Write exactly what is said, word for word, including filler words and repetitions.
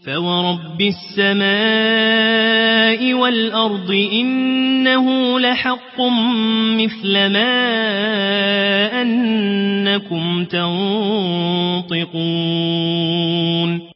فورب السماء والأرض إنه لحق مثل ما أنكم تنطقون